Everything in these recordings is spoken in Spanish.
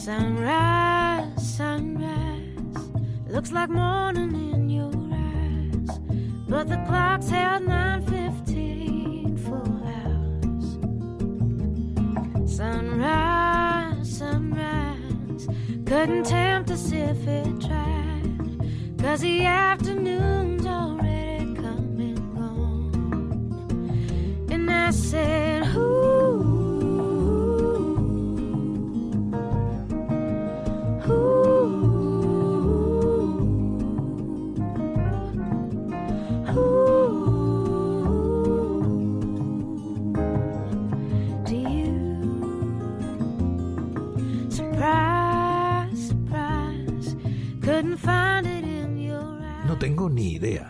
Sunrise, sunrise, looks like morning in your eyes, but the clock's held 9:15 full hours. Sunrise, sunrise, couldn't tempt us if it tried, 'cause the afternoon's already come and gone. And I said, ooh, No tengo ni idea.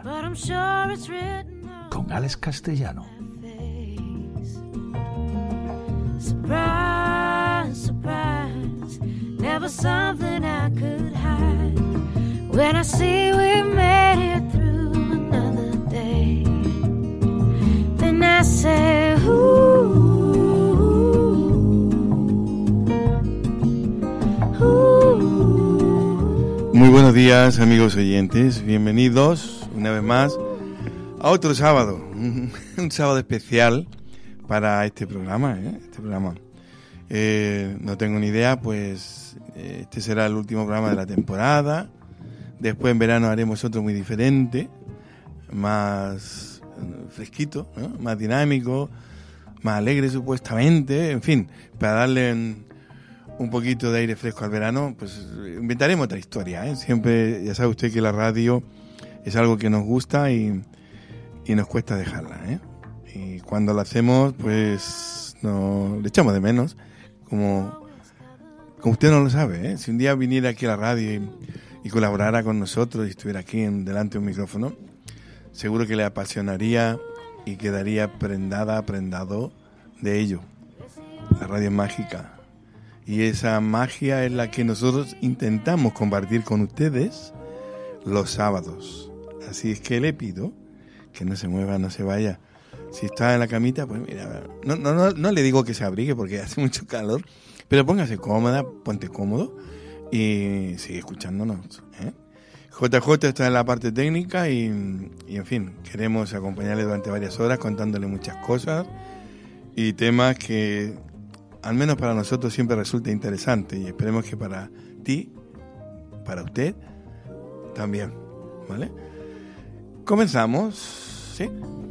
Con Alex Castellano. Surprise, surprise, never something I could hide. When I see we made it through another day, then I say, ooh, ooh. Muy buenos días, amigos oyentes. Bienvenidos una vez más a otro sábado, un sábado especial para este programa. No tengo ni idea, pues este será el último programa de la temporada. Después en verano haremos otro muy diferente, más fresquito, ¿no? Más dinámico, más alegre supuestamente. En fin, para darle un poquito de aire fresco al verano, pues inventaremos otra historia, ¿eh? Siempre, ya sabe usted que la radio es algo que nos gusta y nos cuesta dejarla, ¿eh? Y cuando lo hacemos, pues le echamos de menos, como usted no lo sabe, ¿eh? Si un día viniera aquí a la radio y colaborara con nosotros y estuviera aquí delante de un micrófono, seguro que le apasionaría y quedaría prendado de ello. La radio es mágica. Y esa magia es la que nosotros intentamos compartir con ustedes los sábados. Así es que le pido que no se mueva, no se vaya. Si está en la camita, pues mira, no le digo que se abrigue porque hace mucho calor, pero póngase cómoda, ponte cómodo y sigue escuchándonos, ¿eh? JJ está en la parte técnica y en fin, queremos acompañarle durante varias horas contándole muchas cosas y temas que al menos para nosotros siempre resulta interesante y esperemos que para ti, para usted, también, ¿vale? Comenzamos, ¿sí?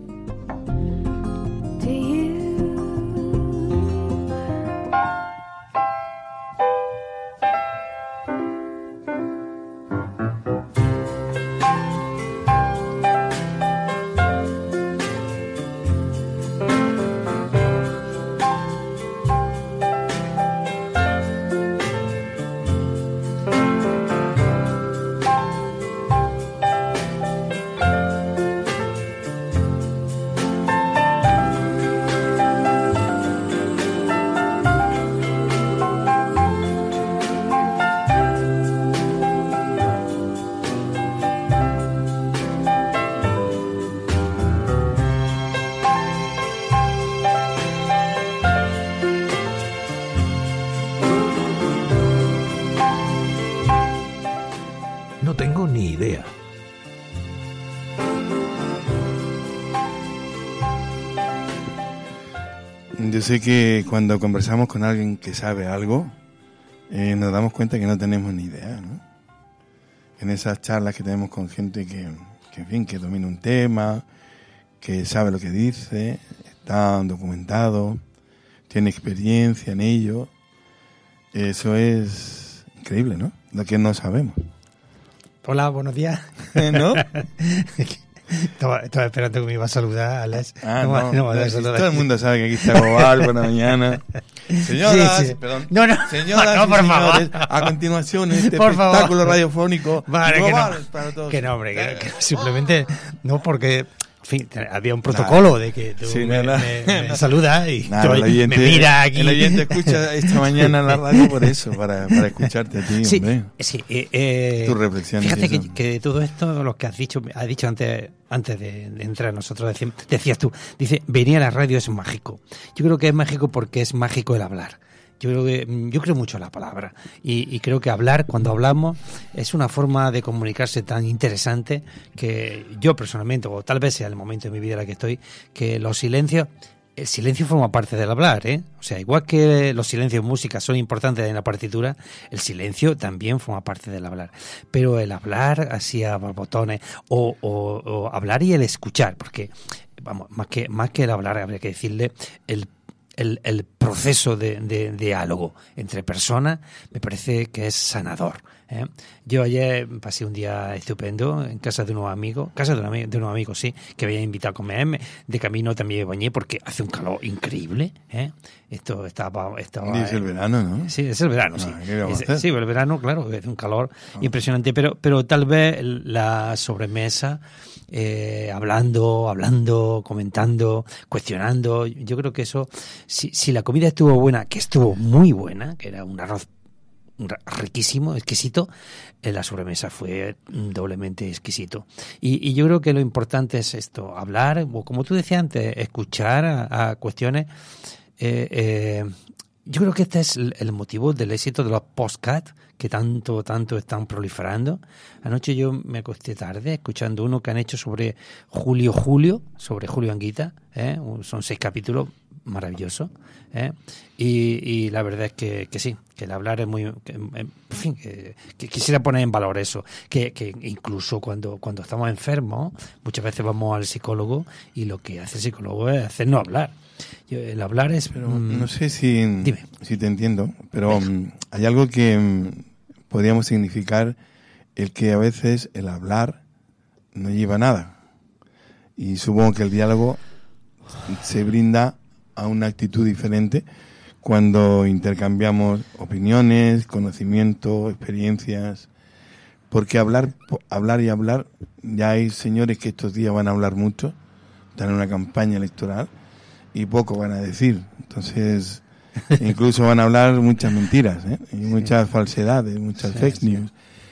No tengo ni idea. Yo sé que cuando conversamos con alguien que sabe algo, nos damos cuenta que no tenemos ni idea, ¿no? En esas charlas que tenemos con gente que en fin, que domina un tema, que sabe lo que dice, está documentado, tiene experiencia en ello. Eso es increíble, ¿no? Lo que no sabemos. Hola, buenos días. ¿No? Estaba esperando que me iba a saludar, Alex. No, todo el mundo sabe que aquí está Global, buena mañana. Señoras, sí. Perdón. No, Señoras no, y por señores, favor. a continuación este Por espectáculo favor. radiofónico Vale, Global para todos. Que no, hombre, que simplemente no, porque en fin, había un protocolo de que tú Sí, me saludas y Nada, me mira aquí. El oyente escucha esta mañana en la radio por eso, para escucharte a ti, Sí, hombre. sí. Tus reflexiones. Fíjate y eso. que todo esto, lo que has dicho antes de entrar nosotros, decías tú, dice, venir a la radio es mágico. Yo creo que es mágico porque es mágico el hablar. Yo creo mucho en la palabra y creo que hablar, cuando hablamos, es una forma de comunicarse tan interesante que yo personalmente, o tal vez sea el momento de mi vida en el que estoy, que el silencio forma parte del hablar, ¿eh? O sea, igual que los silencios en música son importantes en la partitura, el silencio también forma parte del hablar. Pero el hablar así a borbotones o hablar y el escuchar, porque vamos, más que el hablar, habría que decirle el proceso de diálogo entre personas, me parece que es sanador, ¿eh? Yo ayer pasé un día estupendo en casa de unos amigos, sí, que había invitado a comer. De camino también me bañé porque hace un calor increíble, ¿eh? Esto estaba es el verano, ¿no? Sí, es el verano, sí. ¿Qué vamos a hacer? Sí, el verano, claro, es un calor impresionante, pero tal vez la sobremesa, hablando, comentando, cuestionando, yo creo que eso, si la comida estuvo buena, que estuvo muy buena, que era un arroz riquísimo, exquisito, la sobremesa fue doblemente exquisito. Y yo creo que lo importante es esto, hablar, o como tú decías antes, escuchar a cuestiones. Yo creo que este es el motivo del éxito de los podcasts que tanto están proliferando. Anoche yo me acosté tarde escuchando uno que han hecho sobre Julio Anguita, ¿eh? Son 6 capítulos maravillosos, ¿eh? Y la verdad es que sí, que el hablar es muy... en fin, que quisiera poner en valor eso, que incluso cuando estamos enfermos, muchas veces vamos al psicólogo y lo que hace el psicólogo es hacernos hablar. El hablar es... Pero no sé si te entiendo, pero hay algo que podríamos significar, el que a veces el hablar no lleva a nada. Y supongo que el diálogo se brinda a una actitud diferente cuando intercambiamos opiniones, conocimiento, experiencias. Porque hablar, ya hay señores que estos días van a hablar mucho, están en una campaña electoral, y poco van a decir. Entonces, incluso van a hablar muchas mentiras, ¿eh? Y muchas falsedades, muchas fake news,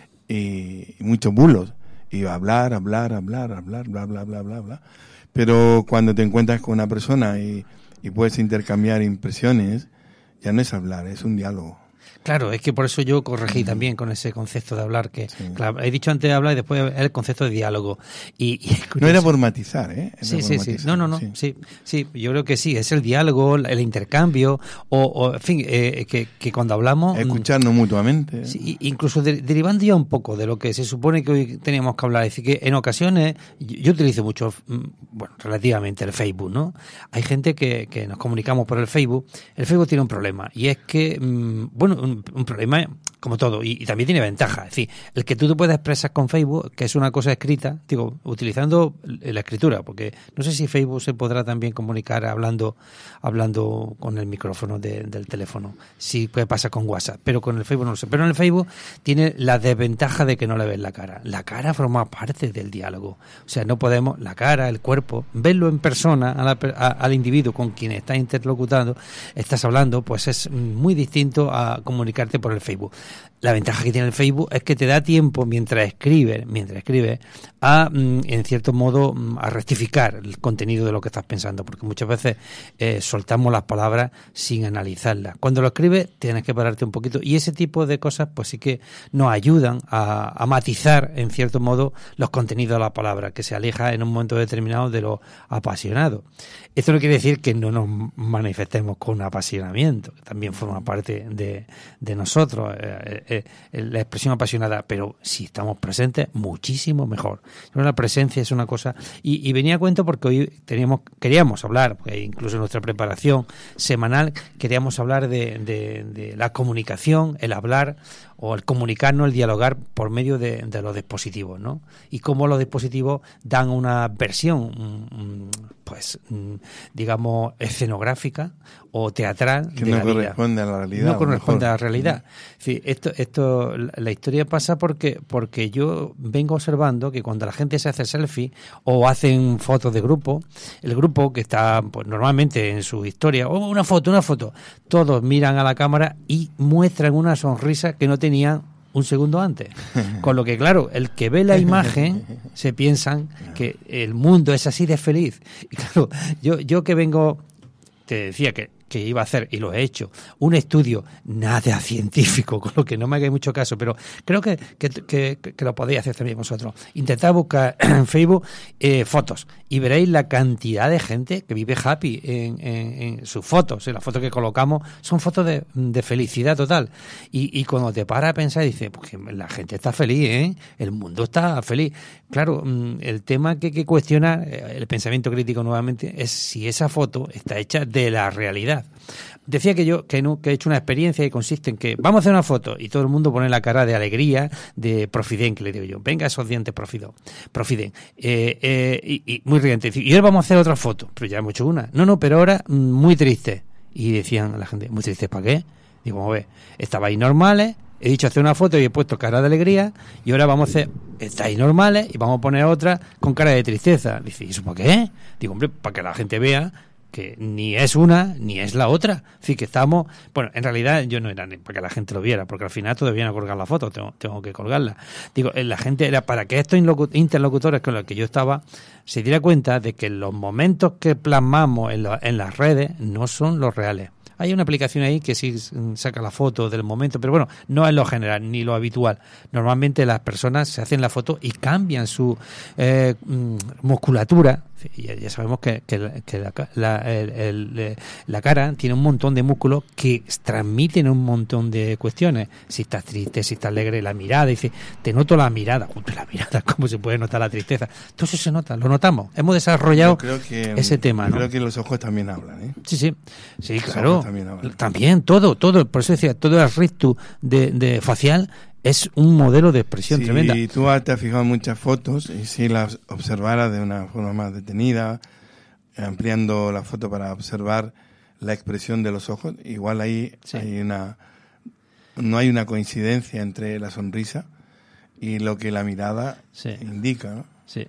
y muchos bulos. Y hablar, bla, bla, bla. Pero cuando te encuentras con una persona y puedes intercambiar impresiones, ya no es hablar, es un diálogo. Claro, es que por eso yo corregí también con ese concepto de hablar, que claro, he dicho antes de hablar y después el concepto de diálogo. Y no era por matizar, ¿eh? Sí. No. Sí, yo creo que sí, es el diálogo, el intercambio, o en fin, que cuando hablamos... Escucharnos mutuamente. Sí, incluso derivando ya un poco de lo que se supone que hoy teníamos que hablar. Es decir, que en ocasiones, yo utilizo mucho, bueno, relativamente el Facebook, ¿no? Hay gente que nos comunicamos por el Facebook. El Facebook tiene un problema, y es que, bueno, un problema como todo, y también tiene ventaja. Es decir, el que tú te puedas expresar con Facebook, que es una cosa escrita, digo, utilizando la escritura, porque no sé si Facebook se podrá también comunicar hablando con el micrófono del teléfono, si puede pasar con WhatsApp, pero con el Facebook no lo sé. Pero en el Facebook tiene la desventaja de que no le ves la cara. La cara forma parte del diálogo. O sea, no podemos, la cara, el cuerpo, verlo en persona al individuo con quien estás interlocutando, estás hablando, pues es muy distinto a comunicarte por el Facebook. La ventaja que tiene el Facebook es que te da tiempo mientras escribes a, en cierto modo, a rectificar el contenido de lo que estás pensando, porque muchas veces soltamos las palabras sin analizarlas. Cuando lo escribes tienes que pararte un poquito, y ese tipo de cosas pues sí que nos ayudan a matizar, en cierto modo, los contenidos de la palabra, que se aleja en un momento determinado de lo apasionado. Esto no quiere decir que no nos manifestemos con apasionamiento, que también forma parte de nosotros, la expresión apasionada, pero si estamos presentes, muchísimo mejor. La presencia es una cosa, y venía a cuento porque hoy queríamos hablar, porque incluso en nuestra preparación semanal queríamos hablar de la comunicación, el hablar o el comunicarnos, el dialogar por medio de los dispositivos, ¿no? Y cómo los dispositivos dan una versión, pues, digamos, escenográfica o teatral que de no la vida. Corresponde a la realidad. No corresponde a la realidad. Sí, esto, la historia pasa porque yo vengo observando que cuando la gente se hace selfie o hacen fotos de grupo, el grupo que está pues normalmente en su historia, una foto, todos miran a la cámara y muestran una sonrisa que no tenían un segundo antes. Con lo que, claro, el que ve la imagen se piensan que el mundo es así de feliz. Y claro, yo que vengo, te decía que que iba a hacer, y lo he hecho, un estudio nada científico, con lo que no me hagáis mucho caso, pero creo que lo podéis hacer también vosotros. Intentad buscar en Facebook fotos y veréis la cantidad de gente que vive happy en sus fotos. Las fotos que colocamos son fotos de felicidad total. Y cuando te paras a pensar, dices, pues que la gente está feliz, ¿eh? El mundo está feliz. Claro, el tema que hay que cuestionar, el pensamiento crítico nuevamente, es si esa foto está hecha de la realidad. Decía que he hecho una experiencia que consiste en que vamos a hacer una foto y todo el mundo pone la cara de alegría, de Profiden, que le digo yo, venga esos dientes Profiden, y muy riente. Y ahora vamos a hacer otra foto, pero ya hemos hecho una. No, pero ahora muy triste. Y decían la gente, ¿muy triste para qué? Digo, vamos a ver, estabais normales, he dicho hacer una foto y he puesto cara de alegría, y ahora vamos a hacer, estáis normales y vamos a poner otra con cara de tristeza. Dice, ¿y eso para qué? Digo, hombre, para que la gente vea que ni es una ni es la otra. Así que estamos, bueno, en realidad yo no era ni para que la gente lo viera, porque al final todavía no colgar la foto, tengo que colgarla. Digo, la gente era para que estos interlocutores con los que yo estaba se diera cuenta de que los momentos que plasmamos en las redes no son los reales. Hay una aplicación ahí que sí saca la foto del momento, pero bueno, no es lo general ni lo habitual. Normalmente las personas se hacen la foto y cambian su musculatura. Ya sabemos que la cara tiene un montón de músculos que transmiten un montón de cuestiones. Si estás triste, si estás alegre, la mirada, dice, te noto la mirada. La mirada, ¿cómo se puede notar la tristeza? Todo eso se nota, lo notamos. Hemos desarrollado ese tema, ¿no? Creo que los ojos también hablan, ¿eh? Sí, claro. También todo. Por eso decía, todo el rictus de facial es un modelo de expresión tremenda. Si tú te has fijado en muchas fotos y si las observaras de una forma más detenida, ampliando la foto para observar la expresión de los ojos, igual ahí no hay una coincidencia entre la sonrisa y lo que la mirada indica, ¿no? Sí.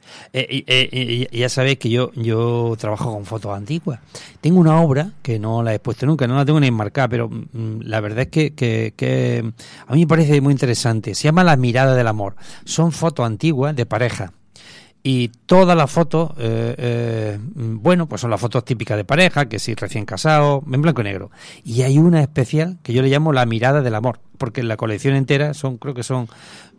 Ya sabéis que yo trabajo con fotos antiguas. Tengo una obra que no la he expuesto nunca, no la tengo ni enmarcada, pero la verdad es que a mí me parece muy interesante. Se llama La mirada del amor. Son fotos antiguas de pareja. Y todas las fotos, pues son las fotos típicas de pareja, que sí, recién casados, en blanco y negro. Y hay una especial que yo le llamo La mirada del amor, porque en la colección entera creo que son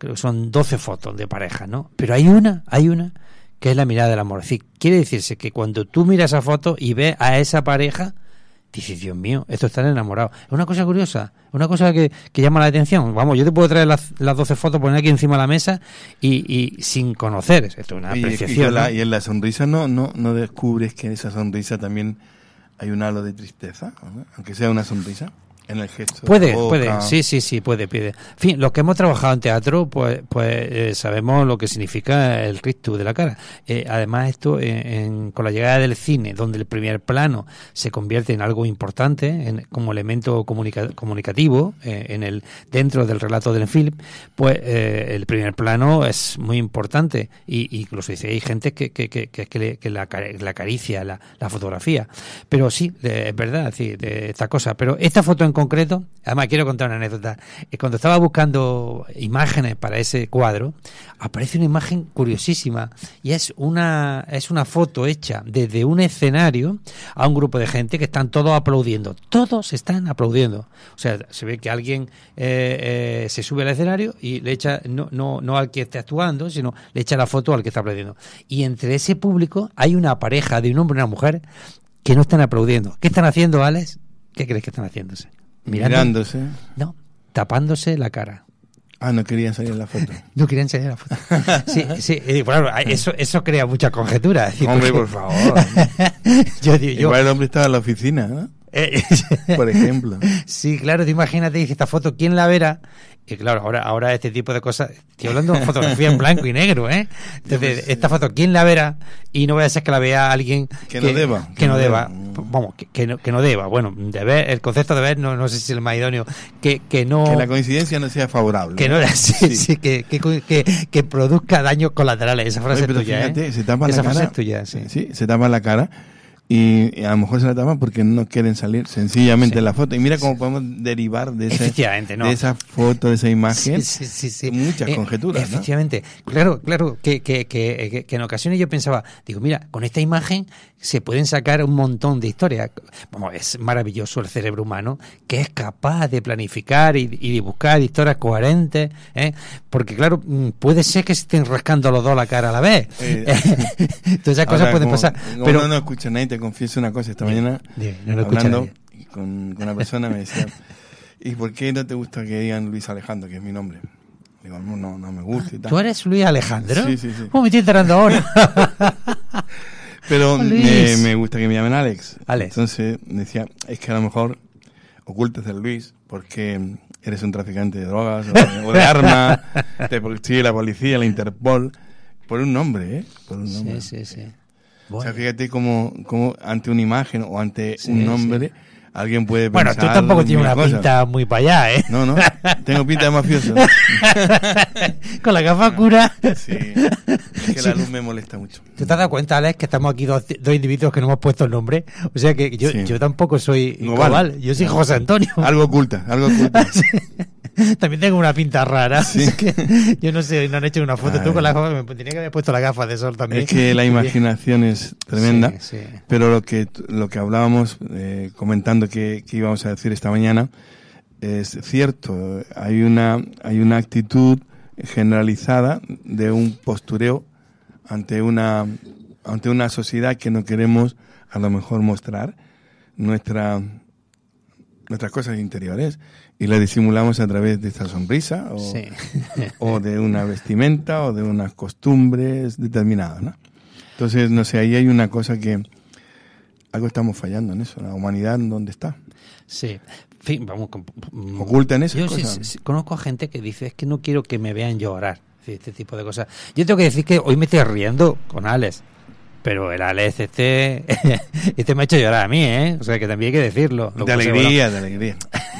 12 fotos de pareja, ¿no? Pero hay una que es la mirada del amor. Es decir, quiere decirse que cuando tú miras esa foto y ves a esa pareja, dices, Dios mío, estos están enamorados. Es una cosa curiosa, una cosa que llama la atención. Vamos, yo te puedo traer las 12 fotos, poner aquí encima de la mesa y sin conocer. Esto es una apreciación. Y en la sonrisa no descubres que en esa sonrisa también hay un halo de tristeza, ¿no? Aunque sea una sonrisa. En el gesto. Puede, sí, puede. En fin, los que hemos trabajado en teatro, pues sabemos lo que significa el rictus de la cara. Además, esto con la llegada del cine, donde el primer plano se convierte en algo importante, como elemento comunicativo, dentro del relato del film, pues el primer plano es muy importante. Y incluso dice, hay gente que la acaricia la fotografía. Pero sí, es verdad, sí, de esta cosa. Pero esta foto en concreto, además quiero contar una anécdota. Cuando estaba buscando imágenes para ese cuadro, aparece una imagen curiosísima y es una foto hecha desde un escenario a un grupo de gente que están todos aplaudiendo. Todos están aplaudiendo. O sea, se ve que alguien se sube al escenario y le echa, no al que esté actuando, sino le echa la foto al que está aplaudiendo. Y entre ese público hay una pareja de un hombre y una mujer que no están aplaudiendo. ¿Qué están haciendo, Alex? ¿Qué crees que están haciéndose? Mirándose. No, tapándose la cara. No querían salir en la foto. No querían salir en la foto. Sí, claro, eso crea mucha conjetura. Hombre, por favor. Igual el hombre estaba en la oficina, ¿no? Por ejemplo. Sí, claro, tú imagínate, dice, esta foto, ¿quién la verá? Y claro, ahora este tipo de cosas, estoy hablando de fotografía en blanco y negro, ¿eh? Entonces, esta foto, ¿quién la verá? Y no voy a ser que la vea alguien que no deba. Que no deba. Vamos, que no deba. Bueno, deber, el concepto de ver, no sé si es el más idóneo. Que no. Que la coincidencia no sea favorable. Que no, que produzca daños colaterales. Esa frase es tuya, fíjate, ¿eh? Se tapa Esa la cara. frase es tuya, sí. Sí, se tapa la cara y a lo mejor se la tapan porque no quieren salir sencillamente Sí. en la foto. Y mira cómo podemos derivar de, Efectivamente, ¿no? de esa foto, de esa imagen, Sí. muchas conjeturas, ¿no? Efectivamente. Claro, que en ocasiones yo pensaba, digo, mira, con esta imagen se pueden sacar un montón de historias. Vamos, es maravilloso el cerebro humano, que es capaz de planificar y de buscar historias coherentes, ¿eh? Porque claro, puede ser que se estén rascando los dos la cara a la vez. Todas esas cosas pueden pasar. Pero no escucha nadie, te confieso una cosa. Esta mañana, no lo escucha hablando nadie. con una persona, me decía, ¿y por qué no te gusta que digan Luis Alejandro, que es mi nombre? Digo, no me gusta y tal. ¿Tú eres Luis Alejandro? Sí. Oh, me estoy enterando ahora. Pero Luis. me gusta que me llamen Alex. Alex. Entonces decía, es que a lo mejor ocultas el Luis porque eres un traficante de drogas o de armas, te persigue la policía, la Interpol, por un nombre, ¿eh? Por un nombre. Sí. O sea, Bueno. fíjate cómo ante una imagen o ante un nombre alguien puede Bueno, pensar tú tampoco tienes mil una cosas. pinta muy para allá, ¿eh? No, tengo pinta de mafioso. Con la gafa cura. Sí, es que la luz me molesta mucho. ¿Tú te has dado cuenta, Alex, que estamos aquí dos individuos que no hemos puesto el nombre? O sea que Sí. yo tampoco soy Global. global, yo soy José Antonio. Algo oculta. Sí. También tengo una pinta rara. Sí. Es que yo no sé, no han hecho una foto. Ay. Tú con las gafas, me tenía que haber puesto las gafas de sol también. Es que la imaginación es tremenda, Sí. pero lo que hablábamos, comentando que íbamos a decir esta mañana, es cierto. Hay una actitud generalizada de un postureo ante una sociedad que no queremos a lo mejor mostrar nuestras cosas interiores y la disimulamos a través de esta sonrisa Sí. o de una vestimenta o de unas costumbres determinadas, ¿no? Entonces, no sé, ahí hay una cosa que algo estamos fallando en eso. La humanidad, ¿dónde está? Sí. En fin, vamos. Oculta en esas Yo cosas. sí, conozco a gente que dice, es que no quiero que me vean llorar. Sí, este tipo de cosas. Yo tengo que decir que hoy me estoy riendo con Alex. Pero el Alex este me ha hecho llorar a mí, ¿eh? O sea, que también hay que decirlo. De alegría, de alegría.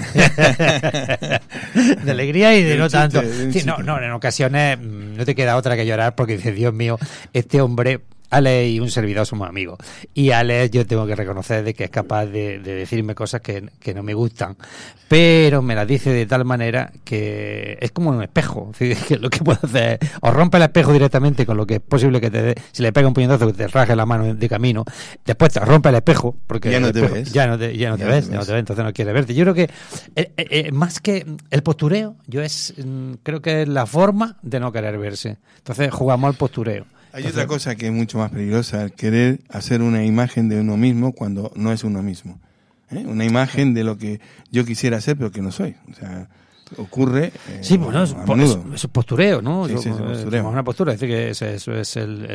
De alegría y de Un no chiste, tanto. un Sí, chiste. no, en ocasiones no te queda otra que llorar porque dices, Dios mío, este hombre, Alex y un servidor somos amigos. Y Alex yo tengo que reconocer de que es capaz de decirme cosas que no me gustan. Pero me las dice de tal manera que es como un espejo. Es decir, que lo que puede hacer es o rompe el espejo directamente con lo que es posible que te dé, si le pega un puñetazo que te raje la mano de camino, después te rompe el espejo porque Ya no el te espejo- ves. ya no te ves, entonces no quiere verte. Yo creo que más que el postureo, creo que es la forma de no querer verse. Entonces jugamos al postureo. Hay otra cosa que es mucho más peligrosa, el querer hacer una imagen de uno mismo cuando no es uno mismo. Una imagen de lo que yo quisiera ser, pero que no soy. O sea, ocurre Sí, bueno, a menudo. eso es postureo, ¿no? Sí, sí, es postureo. Es una postura, es decir, que eso es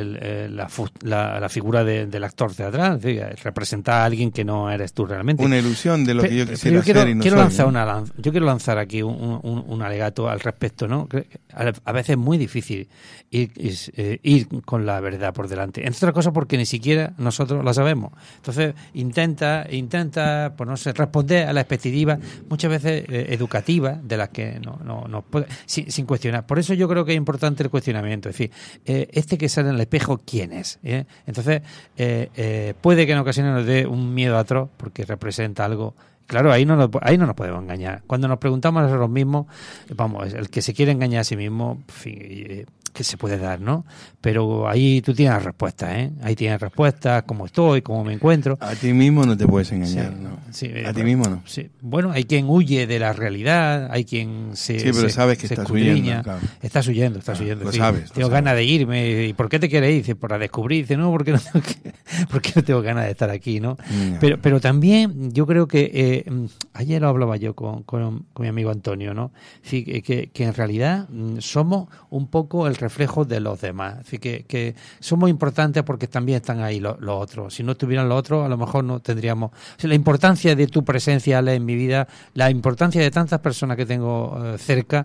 la figura del actor teatral, es decir, representar a alguien que no eres tú realmente. Una ilusión de lo que yo quisiera Pero ser y no quiero soy, lanzar ¿no? yo quiero lanzar aquí un alegato al respecto, ¿no? A veces es muy difícil ir con la verdad por delante. Entre otras cosas porque ni siquiera nosotros la sabemos. Entonces intenta, pues no sé, responder a la expectativa muchas veces educativa de las que no puede, sin cuestionar. Por eso yo creo que es importante el cuestionamiento. Es decir, este que sale en el espejo, ¿quién es? Entonces puede que en ocasiones nos dé un miedo atroz porque representa algo. Claro, ahí no nos podemos engañar. Cuando nos preguntamos a nosotros mismos, vamos, el que se quiere engañar a sí mismo, en fin, que se puede dar, ¿no? Pero ahí tú tienes respuestas, ¿eh? Ahí tienes respuestas, cómo estoy, cómo me encuentro. A ti mismo no te puedes engañar, Sí, ¿no? sí, A ti mismo no. Sí. Bueno, hay quien huye de la realidad, hay quien se Sí, pero sabes que se estás escudriña. huyendo, claro. Estás huyendo. Lo sí. sabes, lo Tengo sabes. ganas de irme. ¿Y por qué te quieres ir? Dice, para descubrir. Dice, no, porque porque no tengo ganas de estar aquí, ¿no? Ya. Pero también yo creo que ayer lo hablaba yo con mi amigo Antonio, ¿no? Sí, que en realidad somos un poco el reflejo de los demás. Así que somos importantes porque también están ahí los otros. Si no estuvieran los otros, a lo mejor no tendríamos... O sea, la importancia de tu presencia, Ale, en mi vida, la importancia de tantas personas que tengo cerca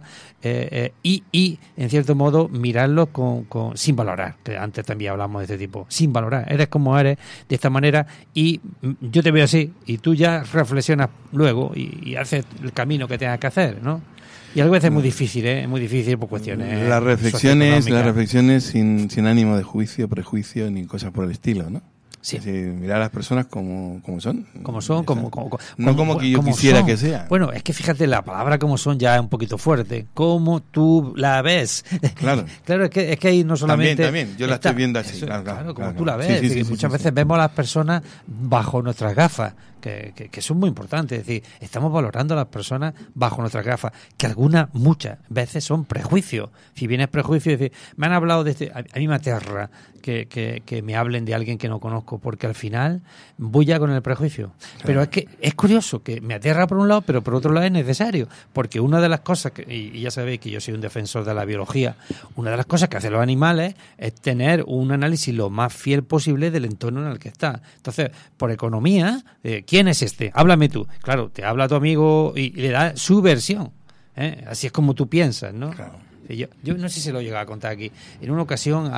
y, en cierto modo, mirarlos sin valorar. Que antes también hablamos de este tipo. Sin valorar. Eres como eres, de esta manera, y yo te veo así, y tú ya reflexionas luego y haces el camino que tengas que hacer, ¿no? Y a veces es muy difícil, es muy difícil por cuestiones Las reflexiones socioeconómicas. sin ánimo de juicio, prejuicio, ni cosas por el estilo, ¿no? Sí. Es decir, mirar a las personas como son. Como son, no como que yo quisiera que sea. Bueno, es que fíjate, la palabra como son ya es un poquito fuerte. Como tú la ves. Claro. Claro, es que ahí no solamente... También. Yo la estoy viendo así. Claro, como tú la ves. Sí, muchas veces vemos a las personas bajo nuestras gafas, que son muy importantes. Es decir, estamos valorando a las personas bajo nuestras gafas, que muchas veces son prejuicios. Si vienes prejuicio, es decir, me han hablado de este... A mí me aterra que me hablen de alguien que no conozco, porque al final voy ya con el prejuicio. Claro. Pero es que es curioso que me aterra por un lado, pero por otro lado es necesario, porque una de las cosas, y ya sabéis que yo soy un defensor de la biología, una de las cosas que hacen los animales es tener un análisis lo más fiel posible del entorno en el que está. Entonces, por economía, ¿quién es este? Háblame tú. Claro, te habla tu amigo y le da su versión. Así es como tú piensas, ¿no? Claro. Yo no sé si se lo he llegado a contar aquí. En una ocasión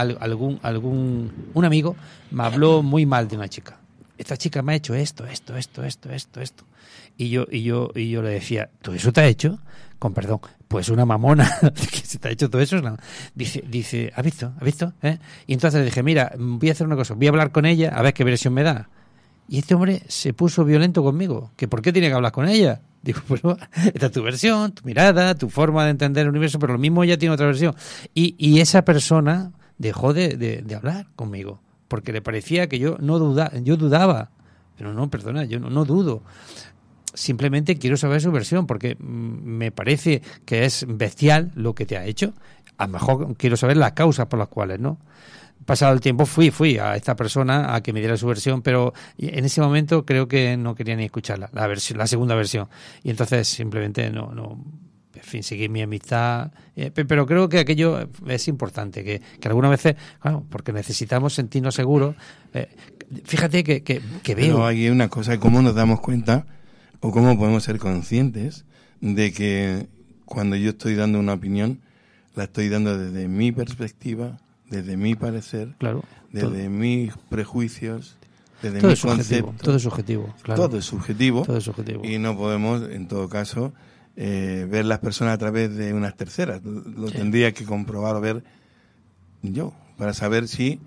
un amigo me habló muy mal de una chica. Esta chica me ha hecho esto. Y yo le decía, ¿todo eso te ha hecho? Con perdón, pues una mamona que se te ha hecho todo eso. No. Dice, ¿has visto? Y entonces le dije, mira, voy a hacer una cosa, voy a hablar con ella a ver qué versión me da. Y este hombre se puso violento conmigo. ¿Que por qué tiene que hablar con ella? Digo, pues esta es tu versión, tu mirada, tu forma de entender el universo, pero lo mismo ella tiene otra versión. Y esa persona dejó de hablar conmigo, porque le parecía que yo dudaba. Pero no, perdona, yo no dudo. Simplemente quiero saber su versión, porque me parece que es bestial lo que te ha hecho. A lo mejor quiero saber las causas por las cuales, ¿no? Pasado el tiempo fui a esta persona a que me diera su versión, pero en ese momento creo que no quería ni escucharla, la segunda versión. Y entonces simplemente no en fin, seguir mi amistad. Pero creo que aquello es importante, que algunas veces, claro, porque necesitamos sentirnos seguros. Fíjate que veo... Pero hay una cosa, cómo nos damos cuenta o cómo podemos ser conscientes de que cuando yo estoy dando una opinión, la estoy dando desde mi perspectiva, desde mi parecer, claro, desde mis prejuicios, desde todo mi concepto. Todo es subjetivo, claro. Todo es subjetivo. Todo es subjetivo. Y no podemos, en todo caso, ver las personas a través de unas terceras. Lo tendría que comprobar o ver yo, para saber si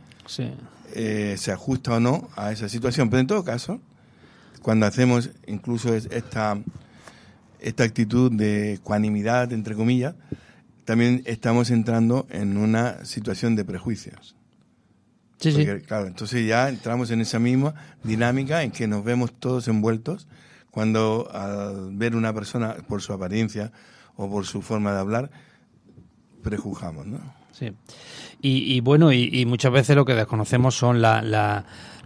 se ajusta o no a esa situación. Pero en todo caso, cuando hacemos incluso esta actitud de ecuanimidad, entre comillas, también estamos entrando en una situación de prejuicios. Porque, claro, entonces ya entramos en esa misma dinámica en que nos vemos todos envueltos cuando al ver una persona por su apariencia o por su forma de hablar, prejuzgamos, ¿no? Sí. Y bueno, y muchas veces lo que desconocemos son los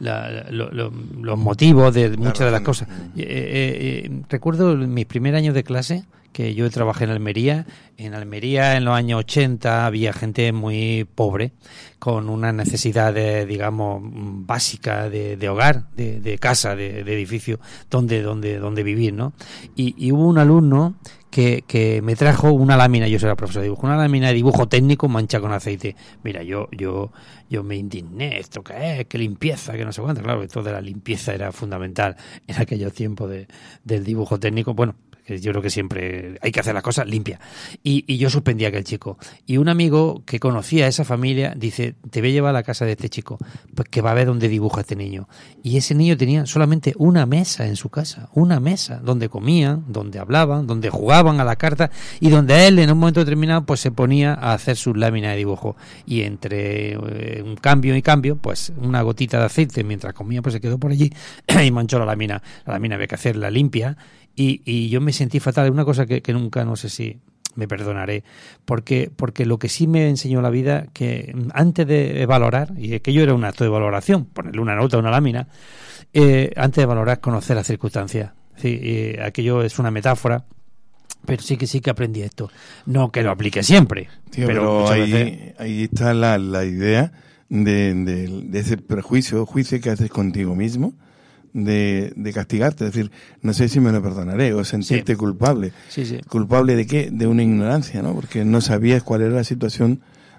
motivos de muchas de las cosas. Recuerdo mis primeros años de clase, que yo trabajé en Almería. En Almería, en los años 80, había gente muy pobre, con unas necesidades, digamos, básicas de hogar, de casa, de edificio, donde vivir, ¿no? Y hubo un alumno que me trajo una lámina, yo soy la profesora de dibujo, una lámina de dibujo técnico mancha con aceite. Mira, yo me indigné, ¿esto qué es? ¿Qué limpieza? Que no sé cuánto. Claro, esto de la limpieza era fundamental en aquellos tiempos del dibujo técnico. Bueno, yo creo que siempre hay que hacer las cosas limpias. Y yo suspendí a aquel chico. Y un amigo que conocía a esa familia dice, te voy a llevar a la casa de este chico, pues que va a ver dónde dibuja este niño. Y ese niño tenía solamente una mesa en su casa, una mesa, donde comían, donde hablaban, donde jugaban a la carta y donde él en un momento determinado pues se ponía a hacer sus láminas de dibujo. Y entre un cambio y cambio, pues una gotita de aceite mientras comía pues se quedó por allí y manchó la lámina. La lámina había que hacerla limpia. Y yo me sentí fatal. Una cosa que nunca, no sé si me perdonaré, porque lo que sí me enseñó la vida, que antes de valorar, y aquello era un acto de valoración, ponerle una nota a una lámina, antes de valorar, conocer las circunstancias. Sí, aquello es una metáfora, pero sí que aprendí esto. No que lo aplique siempre. Tío, pero ahí está la idea de ese juicio que haces contigo mismo, de castigarte, es decir, no sé si me lo perdonaré, o sentirte culpable. Sí. ¿Culpable de qué? De una ignorancia, ¿no? Porque no sabías cuál era la situación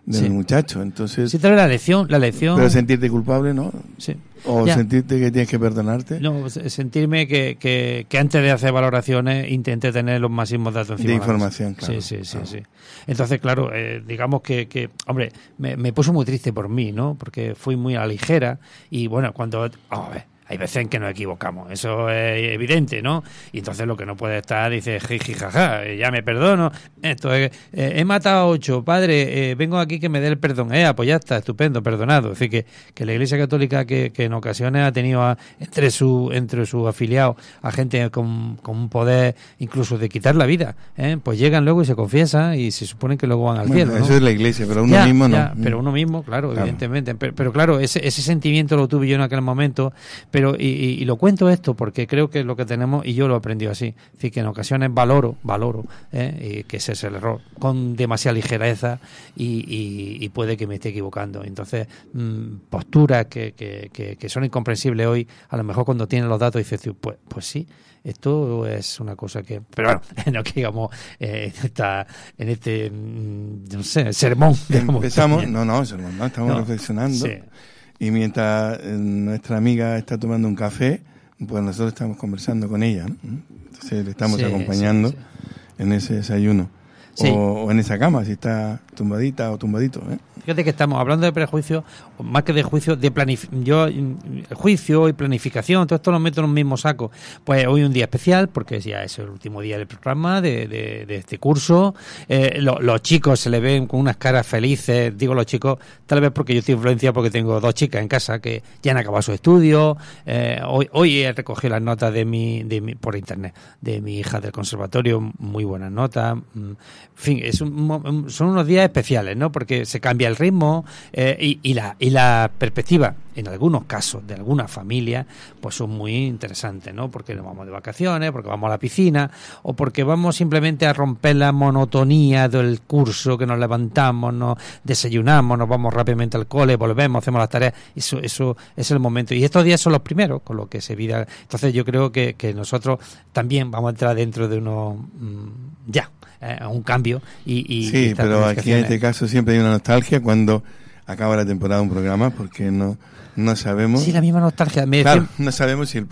del muchacho. Entonces, sí, tal vez la lección. Pero sentirte culpable, ¿no? Sí. O Ya. sentirte que tienes que perdonarte. No, sentirme que antes de hacer valoraciones intente tener los máximos datos encima De la mesa. información, claro. Sí. Entonces, claro, digamos que hombre, me puso muy triste por mí, ¿no? Porque fui muy a la ligera y, bueno, cuando... a ver, hay veces en que nos equivocamos, eso es evidente, ¿no? Y entonces lo que no puede estar, dice, jiji, jaja, ya me perdono, esto es, he matado a 8, padre, vengo aquí que me dé el perdón, pues ya está, estupendo, perdonado. Es decir, que la Iglesia Católica que en ocasiones ha tenido entre sus afiliados a gente con un poder incluso de quitar la vida, pues llegan luego y se confiesan y se supone que luego van al cielo, ¿no? Eso es la Iglesia, pero uno mismo no. Pero uno mismo, claro, evidentemente. Pero claro, ese sentimiento lo tuve yo en aquel momento. Pero y lo cuento esto porque creo que es lo que tenemos y yo lo he aprendido así. Es decir, que en ocasiones valoro y que ese es el error, con demasiada ligereza y puede que me esté equivocando. Entonces, posturas que son incomprensibles hoy, a lo mejor cuando tienes los datos dices, pues sí, esto es una cosa que... Pero bueno, no que digamos en este no sé, sermón. Empezamos, sermón, estamos reflexionando. Sí. Y mientras nuestra amiga está tomando un café, pues nosotros estamos conversando con ella, ¿no? Entonces le estamos acompañando en ese desayuno. Sí. O en esa cama, si está tumbadita o tumbadito, ¿eh? Fíjate que estamos hablando de prejuicio, más que de juicio, de juicio y planificación, todo esto lo meto en un mismo saco. Pues hoy un día especial, porque ya es el último día del programa, de este curso. Los chicos se le ven con unas caras felices, digo los chicos, tal vez porque yo estoy influenciado porque tengo 2 chicas en casa que ya han acabado su estudio. Hoy he recogido las notas por internet, de mi hija del conservatorio, muy buenas notas. En fin, son unos días especiales, ¿no? Porque se cambia el ritmo y la perspectiva, en algunos casos, de algunas familias, pues son muy interesantes, ¿no? Porque nos vamos de vacaciones, porque vamos a la piscina, o porque vamos simplemente a romper la monotonía del curso, que nos levantamos, nos desayunamos, nos vamos rápidamente al cole, volvemos, hacemos las tareas. Eso es el momento. Y estos días son los primeros, con lo que se vida. Entonces yo creo que nosotros también vamos a entrar dentro de unos... un cambio sí, pero aquí en este caso siempre hay una nostalgia cuando acaba la temporada de un programa porque no sabemos. Sí, la misma nostalgia. No sabemos si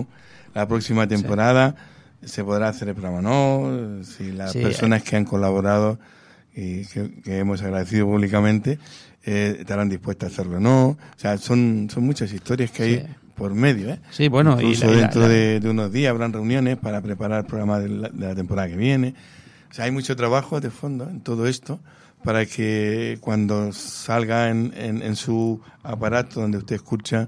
la próxima temporada se podrá hacer el programa o no, si las personas que han colaborado y que hemos agradecido públicamente estarán dispuestas a hacerlo o no. O sea, son muchas historias que hay por medio, ¿eh? Sí, bueno, incluso dentro de unos días habrán reuniones para preparar el programa de la temporada que viene. O sea, hay mucho trabajo de fondo en todo esto para que cuando salga en su aparato donde usted escucha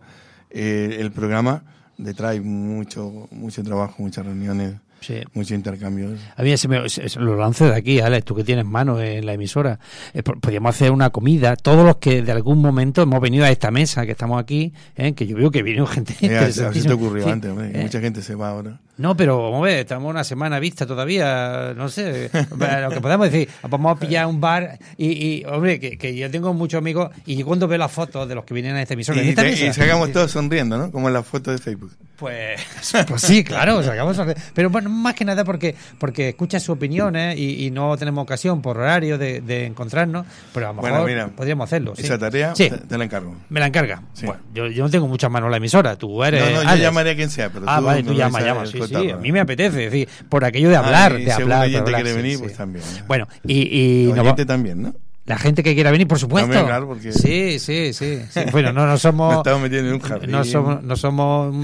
el programa, detrás hay mucho trabajo, muchas reuniones, muchos intercambios. A mí se lo lanzo de aquí, Alex, tú que tienes mano en la emisora. Podríamos hacer una comida, todos los que de algún momento hemos venido a esta mesa, que estamos aquí, que yo veo que viene gente interesantísima. Así te ocurrió antes, hombre, que mucha gente se va ahora. No, pero vamos a ver, estamos una semana vista todavía, no sé, lo que podemos decir, vamos a pillar un bar y hombre, que yo tengo muchos amigos y yo cuando veo las fotos de los que vienen a esta emisora... Y sacamos todos sonriendo, ¿no? Como en las fotos de Facebook. Pues sí, claro, sacamos sonriendo. Pero bueno, más que nada porque escuchas sus opiniones y no tenemos ocasión por horario de encontrarnos, pero a lo mejor podríamos hacerlo. Esa tarea te la encargo. Me la encarga. Sí. Bueno, yo no tengo muchas manos en la emisora, tú eres... No, yo llamaré a quien sea, pero tú... vale, tú llamas, sí, a mí me apetece, es decir, por aquello de hablar, y de hablar. Si alguien quiere venir, pues también. Bueno, y la gente también, ¿no? La gente que quiera venir, por supuesto. También, claro, porque... Sí. Bueno, no somos... Nos estamos metiendo en un jardín. No somos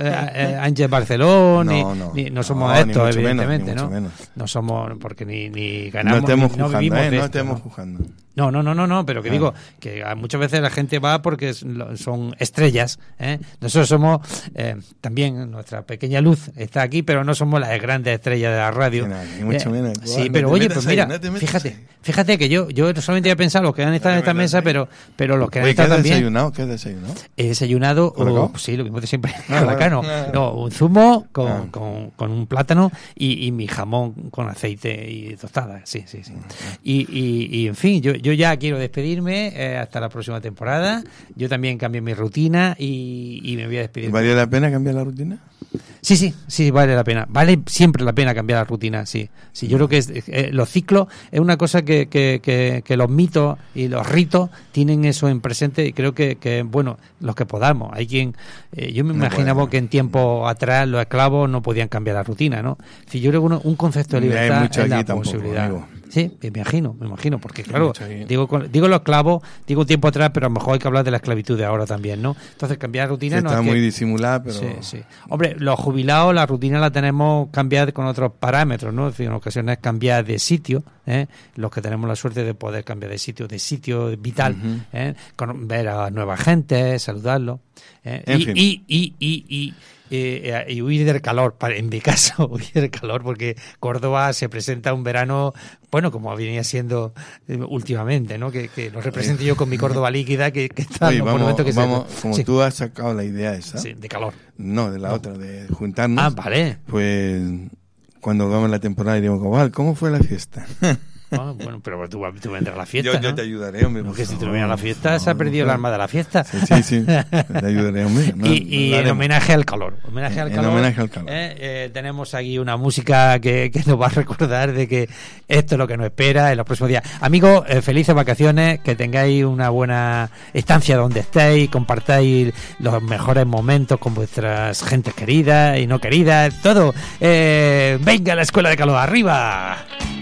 Ángel Barceló, no somos esto, evidentemente, ¿no? No somos, porque ni ganamos, no vivimos de esto. No estemos juzgando. No, pero que digo que muchas veces la gente va porque son estrellas, ¿eh? Nosotros somos también, nuestra pequeña luz está aquí, pero no somos las grandes estrellas de la radio. Ni mucho menos. Sí, pero oye, pues mira, fíjate que yo solamente he pensado los que han estado en esta mesa, pero los que han estado también... ¿Qué has desayunado? He desayunado, sí, lo mismo de siempre, un zumo con un plátano y mi jamón con aceite y tostada, sí. Y en fin, yo ya quiero despedirme hasta la próxima temporada. Yo también cambié mi rutina y me voy a despedir. ¿Valía la pena cambiar la rutina? Sí, vale la pena. Vale siempre la pena cambiar la rutina, sí. Sí, yo creo que los ciclos es una cosa que los mitos y los ritos tienen eso en presente, y creo que bueno, los que podamos. Hay quien, yo me imaginaba que en tiempos atrás los esclavos no podían cambiar la rutina, ¿no? Sí, yo creo que un concepto de libertad es la posibilidad. Tampoco, sí, me imagino, porque claro, digo los esclavos, digo tiempo atrás, pero a lo mejor hay que hablar de la esclavitud de ahora también, ¿no? Entonces cambiar rutina no está muy disimulada, pero... Sí. Hombre, los jubilados, la rutina la tenemos cambiada con otros parámetros, ¿no? Es decir, en ocasiones cambiar de sitio, los que tenemos la suerte de poder cambiar de sitio vital, ver a nueva gente, saludarlos, y huir del calor, en mi caso, huir del calor, porque Córdoba se presenta un verano, bueno, como venía siendo últimamente, ¿no? Que lo represento yo con mi Córdoba líquida, que está en un momento que como tú has sacado la idea esa. Sí, de calor. No, de la otra, de juntarnos. Ah, vale. Pues cuando hagamos la temporada diremos, ¿cómo fue la fiesta? Bueno, pero tú vendrás a la fiesta. Yo te ayudaré, hombre. Porque si tú no vienes a la fiesta, se ha perdido el alma de la fiesta. Sí. Te ayudaré, hombre. Y en homenaje al calor. Tenemos aquí una música que nos va a recordar de que esto es lo que nos espera en los próximos días. Amigos, felices vacaciones, que tengáis una buena estancia donde estéis, compartáis los mejores momentos con vuestras gentes queridas y no queridas, todo. Venga a la Escuela de Calor, arriba.